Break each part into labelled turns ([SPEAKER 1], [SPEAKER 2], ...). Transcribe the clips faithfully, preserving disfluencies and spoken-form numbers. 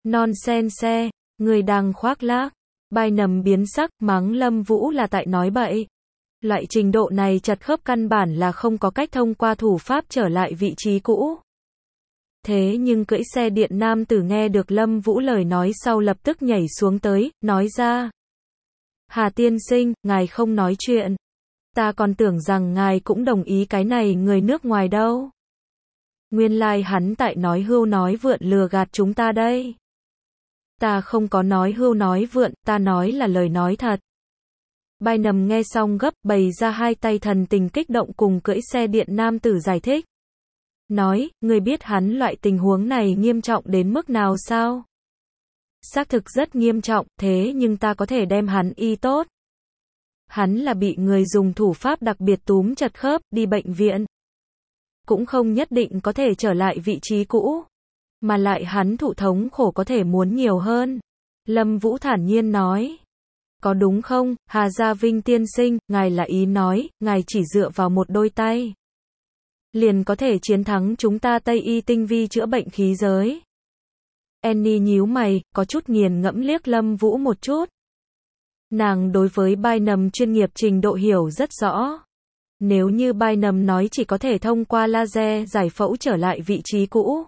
[SPEAKER 1] Nonsense, người đang khoác lác. Bynum biến sắc, mắng Lâm Vũ là tại nói bậy. Loại trình độ này chật khớp căn bản là không có cách thông qua thủ pháp trở lại vị trí cũ. Thế nhưng cưỡi xe điện nam tử nghe được Lâm Vũ lời nói sau lập tức nhảy xuống tới, nói ra. Hà tiên sinh, ngài không nói chuyện. Ta còn tưởng rằng ngài cũng đồng ý cái này người nước ngoài đâu. Nguyên lai like hắn tại nói hưu nói vượn lừa gạt chúng ta đây. Ta không có nói hưu nói vượn, ta nói là lời nói thật. Bynum nghe xong gấp, bày ra hai tay thần tình kích động cùng cưỡi xe điện nam tử giải thích. Nói, ngươi biết hắn loại tình huống này nghiêm trọng đến mức nào sao? Xác thực rất nghiêm trọng, thế nhưng ta có thể đem hắn y tốt. Hắn là bị người dùng thủ pháp đặc biệt túm chật khớp, đi bệnh viện. Cũng không nhất định có thể trở lại vị trí cũ. Mà lại hắn thụ thống khổ có thể muốn nhiều hơn. Lâm Vũ thản nhiên nói. Có đúng không, Hà Gia Vinh tiên sinh, ngài là ý nói, ngài chỉ dựa vào một đôi tay. Liền có thể chiến thắng chúng ta Tây y tinh vi chữa bệnh khí giới. Annie nhíu mày, có chút nghiền ngẫm liếc Lâm Vũ một chút. Nàng đối với Bynum chuyên nghiệp trình độ hiểu rất rõ. Nếu như Bynum nói chỉ có thể thông qua laser giải phẫu trở lại vị trí cũ.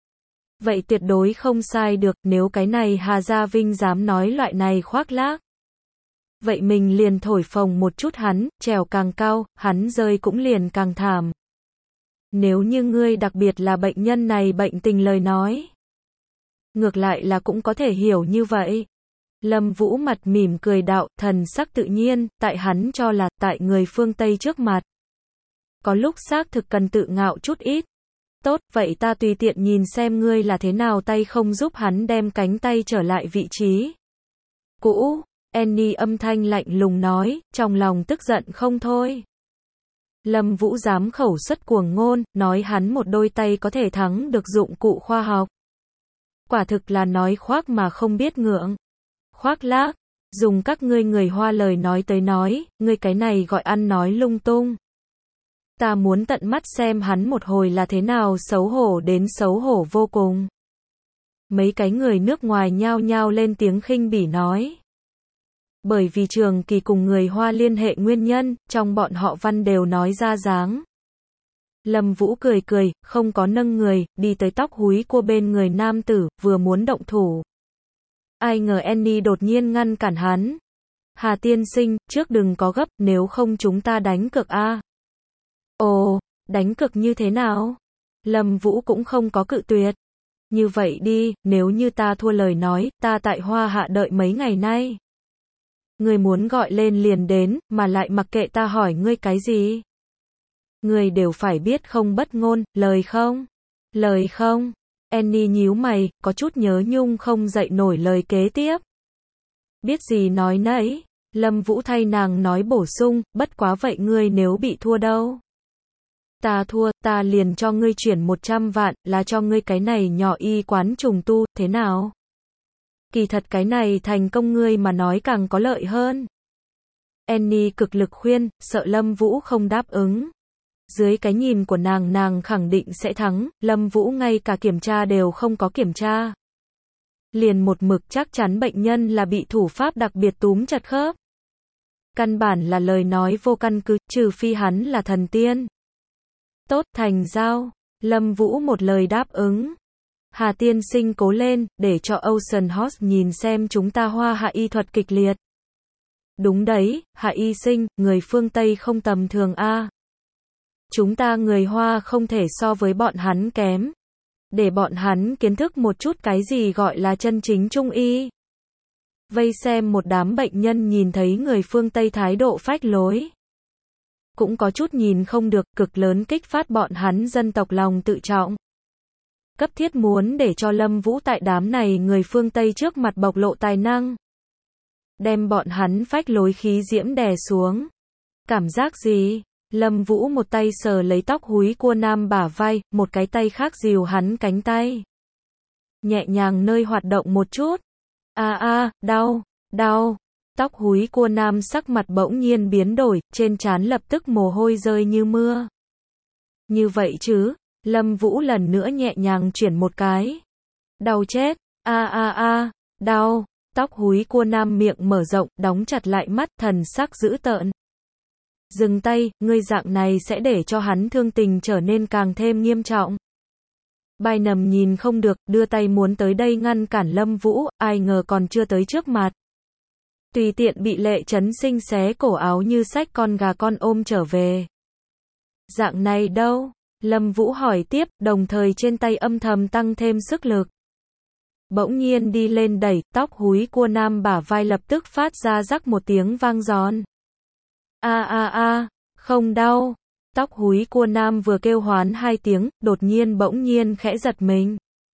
[SPEAKER 1] Vậy tuyệt đối không sai được, nếu cái này Hà Gia Vinh dám nói loại này khoác lác. Vậy mình liền thổi phồng một chút hắn, trèo càng cao, hắn rơi cũng liền càng thảm. Nếu như ngươi đặc biệt là bệnh nhân này bệnh tình lời nói. Ngược lại là cũng có thể hiểu như vậy. Lâm Vũ mặt mỉm cười đạo, thần sắc tự nhiên, tại hắn cho là, tại người phương Tây trước mặt. Có lúc xác thực cần tự ngạo chút ít. Tốt, vậy ta tùy tiện nhìn xem ngươi là thế nào tay không giúp hắn đem cánh tay trở lại vị trí cũ. Annie âm thanh lạnh lùng nói, trong lòng tức giận không thôi. Lâm Vũ dám khẩu xuất cuồng ngôn, nói hắn một đôi tay có thể thắng được dụng cụ khoa học. Quả thực là nói khoác mà không biết ngượng. Khoác lác, dùng các ngươi người Hoa lời nói tới nói, ngươi cái này gọi ăn nói lung tung. Ta muốn tận mắt xem hắn một hồi là thế nào xấu hổ đến xấu hổ vô cùng. Mấy cái người nước ngoài nhao nhao lên tiếng khinh bỉ nói. Bởi vì Trường Kỳ cùng người Hoa liên hệ nguyên nhân, trong bọn họ văn đều nói ra dáng. Lâm Vũ cười cười, không có nâng người, đi tới tóc húi cua bên người nam tử, vừa muốn động thủ. Ai ngờ Annie đột nhiên ngăn cản hắn. Hà tiên sinh, trước đừng có gấp, nếu không chúng ta đánh cược a. À. Ồ, đánh cược như thế nào? Lâm Vũ cũng không có cự tuyệt. Như vậy đi, nếu như ta thua lời nói, ta tại Hoa Hạ đợi mấy ngày nay. Ngươi muốn gọi lên liền đến, mà lại mặc kệ ta hỏi ngươi cái gì. Ngươi đều phải biết không bất ngôn, lời không? Lời không? Annie nhíu mày, có chút nhớ nhung không dậy nổi lời kế tiếp. Biết gì nói nấy, Lâm Vũ thay nàng nói bổ sung, bất quá vậy ngươi nếu bị thua đâu? Ta thua, ta liền cho ngươi chuyển một trăm vạn, là cho ngươi cái này nhỏ y quán trùng tu, thế nào? Kỳ thật cái này thành công ngươi mà nói càng có lợi hơn. Annie cực lực khuyên, sợ Lâm Vũ không đáp ứng. Dưới cái nhìn của nàng nàng khẳng định sẽ thắng, Lâm Vũ ngay cả kiểm tra đều không có kiểm tra. Liền một mực chắc chắn bệnh nhân là bị thủ pháp đặc biệt túm chặt khớp. Căn bản là lời nói vô căn cứ, trừ phi hắn là thần tiên. Tốt, thành giao. Lâm Vũ một lời đáp ứng. Hà tiên sinh cố lên, để cho Ocean Horse nhìn xem chúng ta Hoa Hạ y thuật kịch liệt. Đúng đấy, Hạ y sinh, người phương Tây không tầm thường a. Chúng ta người Hoa không thể so với bọn hắn kém. Để bọn hắn kiến thức một chút cái gì gọi là chân chính trung y. Vây xem một đám bệnh nhân nhìn thấy người phương Tây thái độ phách lối. Cũng có chút nhìn không được, cực lớn kích phát bọn hắn dân tộc lòng tự trọng. Cấp thiết muốn để cho Lâm Vũ tại đám này người phương Tây trước mặt bộc lộ tài năng. Đem bọn hắn phách lối khí diễm đè xuống. Cảm giác gì? Lâm Vũ một tay sờ lấy tóc húi cua nam bả vai, một cái tay khác dìu hắn cánh tay. Nhẹ nhàng nơi hoạt động một chút. A a, đau, đau. Tóc húi cua nam sắc mặt bỗng nhiên biến đổi, trên trán lập tức mồ hôi rơi như mưa. Như vậy chứ? Lâm Vũ lần nữa nhẹ nhàng chuyển một cái. Đau chết. A a a, đau. Tóc húi cua nam miệng mở rộng, đóng chặt lại mắt, thần sắc dữ tợn. Dừng tay, ngươi dạng này sẽ để cho hắn thương tình trở nên càng thêm nghiêm trọng. Bài nầm nhìn không được, đưa tay muốn tới đây ngăn cản Lâm Vũ, ai ngờ còn chưa tới trước mặt. Tùy tiện bị Lệ Chấn Sinh xé cổ áo như xách con gà con ôm trở về. Dạng này đâu? Lâm Vũ hỏi tiếp, đồng thời trên tay âm thầm tăng thêm sức lực. Bỗng nhiên đi lên đẩy, tóc húi cua nam bả vai lập tức phát ra rắc một tiếng vang giòn. A a a, không đau. Tóc húi cua nam vừa kêu hoán hai tiếng, đột nhiên bỗng nhiên khẽ giật mình.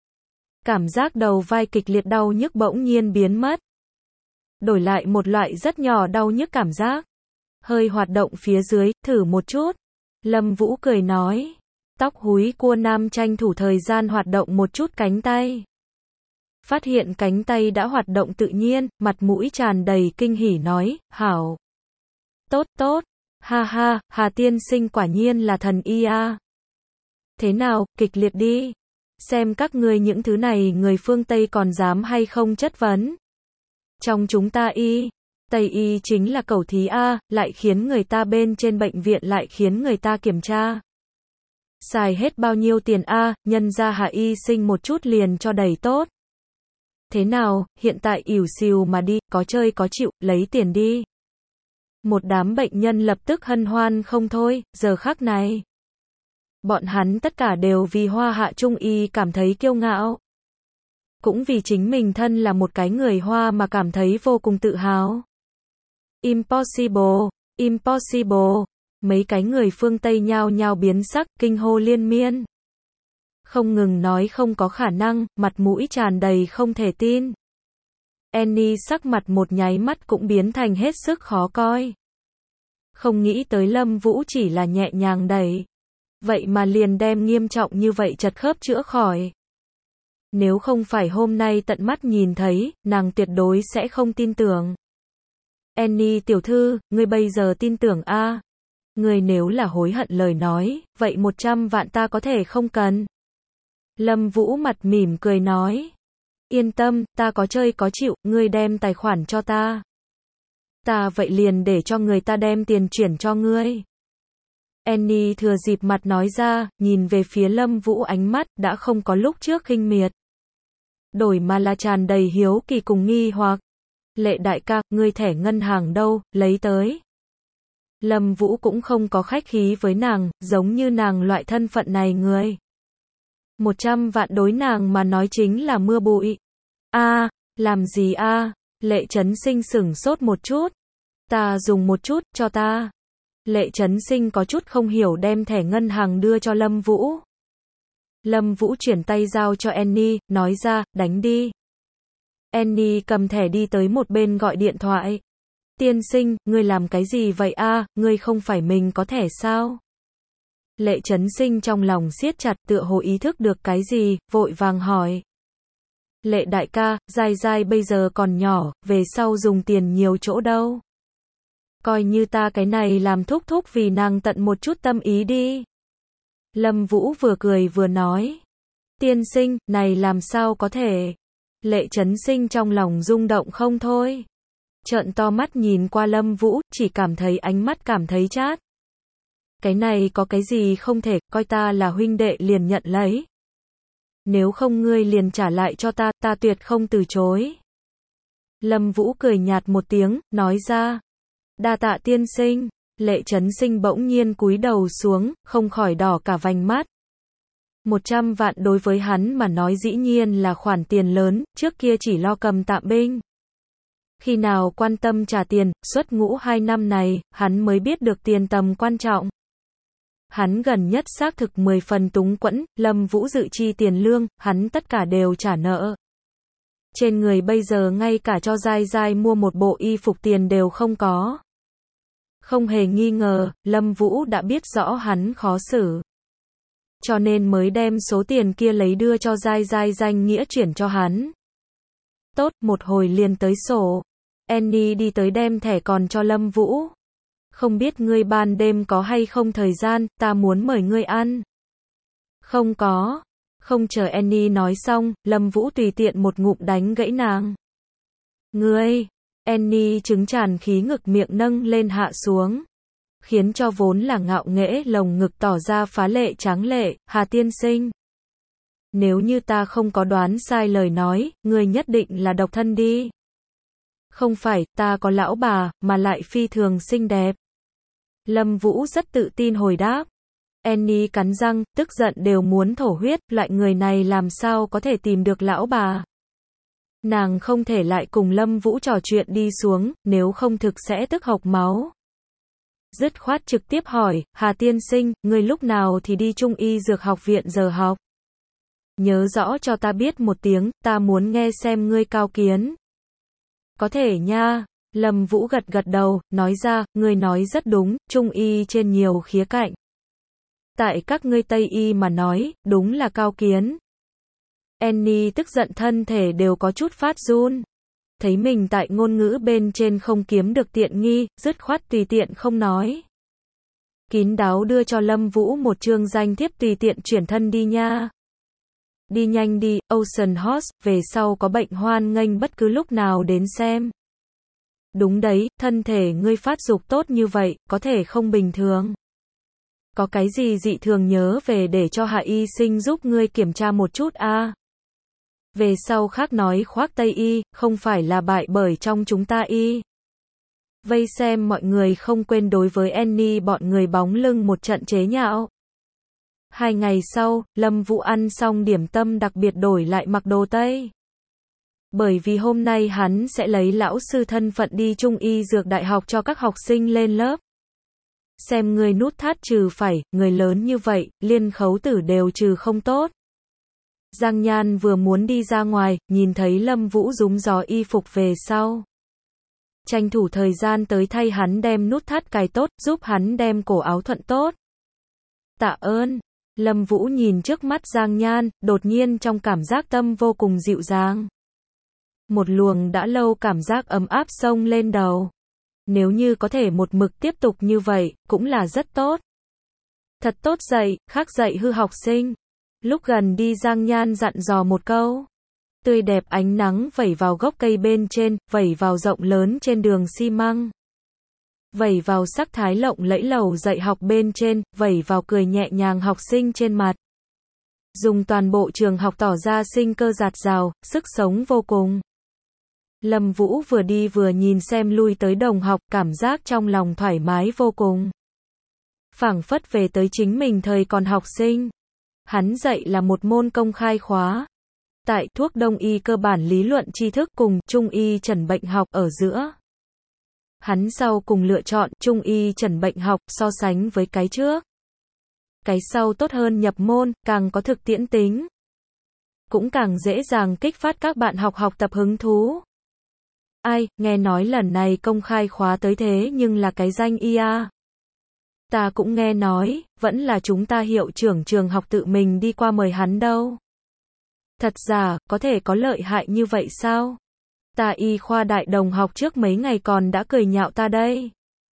[SPEAKER 1] Cảm giác đầu vai kịch liệt đau nhức bỗng nhiên biến mất. Đổi lại một loại rất nhỏ đau nhức cảm giác. Hơi hoạt động phía dưới, thử một chút. Lâm Vũ cười nói. Tóc húi cua nam tranh thủ thời gian hoạt động một chút cánh tay. Phát hiện cánh tay đã hoạt động tự nhiên, mặt mũi tràn đầy kinh hỉ nói, hảo. Tốt tốt, ha ha, Hà tiên sinh quả nhiên là thần y a. Thế nào, kịch liệt đi. Xem các ngươi những thứ này người phương Tây còn dám hay không chất vấn. Trong chúng ta y, Tây y chính là cẩu thí a, lại khiến người ta bên trên bệnh viện lại khiến người ta kiểm tra. Xài hết bao nhiêu tiền a, nhân ra Hà y sinh một chút liền cho đầy tốt. Thế nào, hiện tại ỉu xìu mà đi, có chơi có chịu, lấy tiền đi. Một đám bệnh nhân lập tức hân hoan không thôi, giờ khắc này. Bọn hắn tất cả đều vì Hoa Hạ Trung y cảm thấy kiêu ngạo. Cũng vì chính mình thân là một cái người Hoa mà cảm thấy vô cùng tự hào. Impossible, impossible. Mấy cái người phương Tây nhao nhao biến sắc, kinh hô liên miên. Không ngừng nói không có khả năng, mặt mũi tràn đầy không thể tin. Annie sắc mặt một nháy mắt cũng biến thành hết sức khó coi. Không nghĩ tới Lâm Vũ chỉ là nhẹ nhàng đẩy. Vậy mà liền đem nghiêm trọng như vậy chật khớp chữa khỏi. Nếu không phải hôm nay tận mắt nhìn thấy, nàng tuyệt đối sẽ không tin tưởng. Annie tiểu thư, ngươi bây giờ tin tưởng a? À? Ngươi nếu là hối hận lời nói, vậy một trăm vạn ta có thể không cần. Lâm Vũ mặt mỉm cười nói. Yên tâm, ta có chơi có chịu, ngươi đem tài khoản cho ta. Ta vậy liền để cho người ta đem tiền chuyển cho ngươi. Annie thừa dịp mặt nói ra, nhìn về phía Lâm Vũ ánh mắt đã không có lúc trước khinh miệt. Đổi mà là tràn đầy hiếu kỳ cùng nghi hoặc. Lệ đại ca, ngươi thẻ ngân hàng đâu, lấy tới. Lâm Vũ cũng không có khách khí với nàng, giống như nàng loại thân phận này người. Một trăm vạn đối nàng mà nói chính là mưa bụi. A, à, làm gì a? À? Lệ Chấn Sinh sửng sốt một chút. Ta dùng một chút, cho ta. Lệ Chấn Sinh có chút không hiểu đem thẻ ngân hàng đưa cho Lâm Vũ. Lâm Vũ chuyển tay giao cho Annie, nói ra, đánh đi. Annie cầm thẻ đi tới một bên gọi điện thoại. Tiên sinh, ngươi làm cái gì vậy a? À, ngươi không phải mình có thẻ sao? Lệ Chấn Sinh trong lòng siết chặt tựa hồ ý thức được cái gì, vội vàng hỏi. Lệ đại ca, Giai Giai bây giờ còn nhỏ, về sau dùng tiền nhiều chỗ đâu. Coi như ta cái này làm thúc thúc vì nàng tận một chút tâm ý đi. Lâm Vũ vừa cười vừa nói. Tiên sinh, này làm sao có thể. Lệ Chấn Sinh trong lòng rung động không thôi. Trợn to mắt nhìn qua Lâm Vũ, chỉ cảm thấy ánh mắt cảm thấy chát. Cái này có cái gì không thể, coi ta là huynh đệ liền nhận lấy. Nếu không ngươi liền trả lại cho ta, ta tuyệt không từ chối. Lâm Vũ cười nhạt một tiếng, nói ra. Đa tạ tiên sinh. Lệ Chấn Sinh bỗng nhiên cúi đầu xuống, không khỏi đỏ cả vành mắt. Một trăm vạn đối với hắn mà nói dĩ nhiên là khoản tiền lớn, trước kia chỉ lo cầm tạm binh. Khi nào quan tâm trả tiền, xuất ngũ hai năm này, hắn mới biết được tiền tầm quan trọng. Hắn gần nhất xác thực mười phần túng quẫn, Lâm Vũ dự chi tiền lương, hắn tất cả đều trả nợ. Trên người bây giờ ngay cả cho Giai Giai mua một bộ y phục tiền đều không có. Không hề nghi ngờ, Lâm Vũ đã biết rõ hắn khó xử. Cho nên mới đem số tiền kia lấy đưa cho Giai Giai danh nghĩa chuyển cho hắn. Tốt, một hồi liền tới sổ. Annie đi tới đem thẻ còn cho Lâm Vũ. Không biết ngươi ban đêm có hay không thời gian, ta muốn mời ngươi ăn. Không có. Không chờ Annie nói xong, Lâm Vũ tùy tiện một ngụm đánh gãy nàng. Ngươi! Annie trứng tràn khí ngực miệng nâng lên hạ xuống, khiến cho vốn là ngạo nghễ lồng ngực tỏ ra phá lệ tráng lệ. Hà tiên sinh, nếu như ta không có đoán sai lời nói, ngươi nhất định là độc thân đi. Không phải, ta có lão bà, mà lại phi thường xinh đẹp. Lâm Vũ rất tự tin hồi đáp. Annie cắn răng, tức giận đều muốn thổ huyết, loại người này làm sao có thể tìm được lão bà. Nàng không thể lại cùng Lâm Vũ trò chuyện đi xuống, nếu không thực sẽ tức hộc máu. Dứt khoát trực tiếp hỏi, Hà tiên sinh, ngươi lúc nào thì đi Trung y Dược học viện giờ học? Nhớ rõ cho ta biết một tiếng, ta muốn nghe xem ngươi cao kiến. Có thể nha. Lâm Vũ gật gật đầu, nói ra, ngươi nói rất đúng, Trung y trên nhiều khía cạnh. Tại các ngươi Tây y mà nói, đúng là cao kiến. Annie tức giận thân thể đều có chút phát run. Thấy mình tại ngôn ngữ bên trên không kiếm được tiện nghi, dứt khoát tùy tiện không nói. Kín đáo đưa cho Lâm Vũ một chương danh thiếp tùy tiện chuyển thân đi nha. Đi nhanh đi, Ocean Horse, về sau có bệnh hoan nghênh bất cứ lúc nào đến xem. Đúng đấy, thân thể ngươi phát dục tốt như vậy, có thể không bình thường. Có cái gì dị thường nhớ về để cho Hạ y sinh giúp ngươi kiểm tra một chút a. À. Về sau khác nói khoác Tây y, không phải là bại bởi trong chúng ta y. Vây xem mọi người không quên đối với Annie bọn người bóng lưng một trận chế nhạo. Hai ngày sau, Lâm Vũ ăn xong điểm tâm đặc biệt đổi lại mặc đồ Tây. Bởi vì hôm nay hắn sẽ lấy lão sư thân phận đi Trung y Dược đại học cho các học sinh lên lớp. Xem người nút thắt trừ phải, người lớn như vậy, liên khấu tử đều trừ không tốt. Giang Nhan vừa muốn đi ra ngoài, nhìn thấy Lâm Vũ rúm gió y phục về sau. Tranh thủ thời gian tới thay hắn đem nút thắt cài tốt, giúp hắn đem cổ áo thuận tốt. Tạ ơn. Lâm Vũ nhìn trước mắt Giang Nhan, đột nhiên trong cảm giác tâm vô cùng dịu dàng. Một luồng đã lâu cảm giác ấm áp xông lên đầu. Nếu như có thể một mực tiếp tục như vậy, cũng là rất tốt. Thật tốt dạy, khác dạy hư học sinh. Lúc gần đi Giang Nhan dặn dò một câu. Tươi đẹp ánh nắng vẩy vào gốc cây bên trên, vẩy vào rộng lớn trên đường xi măng. Vẩy vào sắc thái lộng lẫy lầu dạy học bên trên, vẩy vào cười nhẹ nhàng học sinh trên mặt. Dùng toàn bộ trường học tỏ ra sinh cơ dạt dào, sức sống vô cùng. Lâm Vũ vừa đi vừa nhìn xem lui tới đồng học, cảm giác trong lòng thoải mái vô cùng. Phảng phất về tới chính mình thời còn học sinh. Hắn dạy là một môn công khai khóa. Tại thuốc đông y cơ bản lý luận tri thức cùng trung y chẩn bệnh học ở giữa. Hắn sau cùng lựa chọn trung y chẩn bệnh học so sánh với cái trước. Cái sau tốt hơn nhập môn, càng có thực tiễn tính. Cũng càng dễ dàng kích phát các bạn học học tập hứng thú. Ai, nghe nói lần này công khai khóa tới thế nhưng là cái danh y a. Ta cũng nghe nói, vẫn là chúng ta hiệu trưởng trường học tự mình đi qua mời hắn đâu. Thật giả, có thể có lợi hại như vậy sao? Ta y khoa đại đồng học trước mấy ngày còn đã cười nhạo ta đây.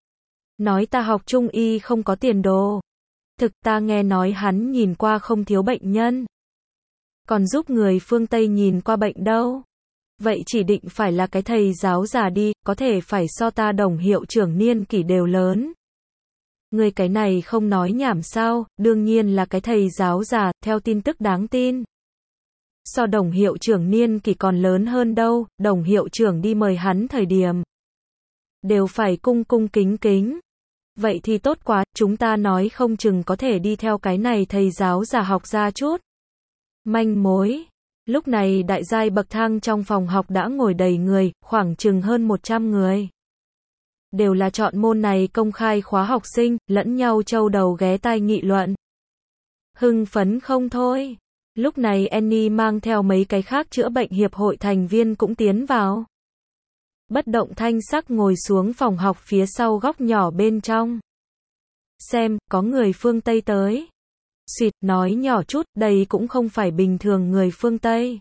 [SPEAKER 1] Nói ta học trung y không có tiền đồ. Thực ta nghe nói hắn nhìn qua không thiếu bệnh nhân. Còn giúp người phương Tây nhìn qua bệnh đâu. Vậy chỉ định phải là cái thầy giáo già đi, có thể phải so ta đồng hiệu trưởng niên kỷ đều lớn. Người cái này không nói nhảm sao, đương nhiên là cái thầy giáo già, theo tin tức đáng tin. So đồng hiệu trưởng niên kỷ còn lớn hơn đâu, đồng hiệu trưởng đi mời hắn thời điểm. Đều phải cung cung kính kính. Vậy thì tốt quá, chúng ta nói không chừng có thể đi theo cái này thầy giáo già học ra chút. Manh mối. Lúc này đại giai bậc thang trong phòng học đã ngồi đầy người, khoảng chừng hơn một trăm người. Đều là chọn môn này công khai khóa học sinh, lẫn nhau châu đầu ghé tai nghị luận. Hưng phấn không thôi. Lúc này Annie mang theo mấy cái khác chữa bệnh hiệp hội thành viên cũng tiến vào. Bất động thanh sắc ngồi xuống phòng học phía sau góc nhỏ bên trong. Xem, có người phương Tây tới. Xuyệt, nói nhỏ chút, đây cũng không phải bình thường người phương Tây.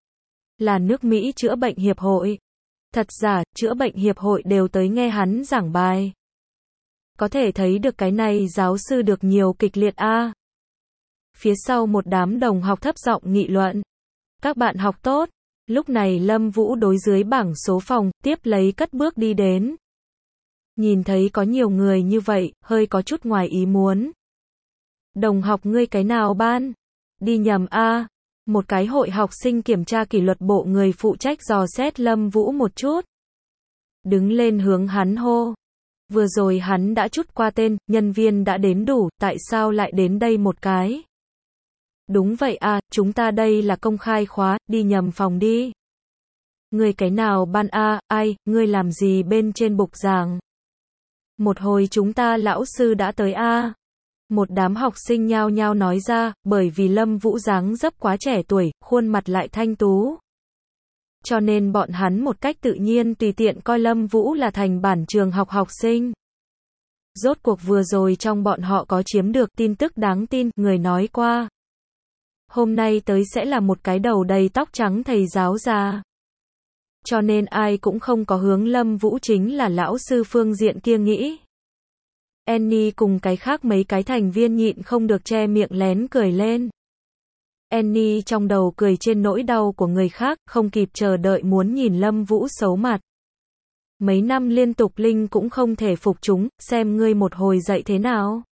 [SPEAKER 1] Là nước Mỹ chữa bệnh hiệp hội. Thật giả, chữa bệnh hiệp hội đều tới nghe hắn giảng bài. Có thể thấy được cái này giáo sư được nhiều kịch liệt a. Phía sau một đám đồng học thấp giọng nghị luận. Các bạn học tốt. Lúc này Lâm Vũ đối dưới bảng số phòng, tiếp lấy cất bước đi đến. Nhìn thấy có nhiều người như vậy, hơi có chút ngoài ý muốn. Đồng học ngươi cái nào ban? Đi nhầm a. Một cái hội học sinh kiểm tra kỷ luật bộ người phụ trách dò xét Lâm Vũ một chút. Đứng lên hướng hắn hô. Vừa rồi hắn đã trút qua tên, nhân viên đã đến đủ, tại sao lại đến đây một cái? Đúng vậy à, chúng ta đây là công khai khóa, đi nhầm phòng đi. Ngươi cái nào ban a, ai, ngươi làm gì bên trên bục giảng? Một hồi chúng ta lão sư đã tới a. Một đám học sinh nhao nhao nói ra, bởi vì Lâm Vũ dáng dấp quá trẻ tuổi, khuôn mặt lại thanh tú. Cho nên bọn hắn một cách tự nhiên tùy tiện coi Lâm Vũ là thành bản trường học học sinh. Rốt cuộc vừa rồi trong bọn họ có chiếm được tin tức đáng tin, người nói qua. Hôm nay tới sẽ là một cái đầu đầy tóc trắng thầy giáo già. Cho nên ai cũng không có hướng Lâm Vũ chính là lão sư phương diện kia nghĩ. Annie cùng cái khác mấy cái thành viên nhịn không được che miệng lén cười lên. Annie trong đầu cười trên nỗi đau của người khác, không kịp chờ đợi muốn nhìn Lâm Vũ xấu mặt. Mấy năm liên tục Linh cũng không thể phục chúng, xem ngươi một hồi dạy thế nào.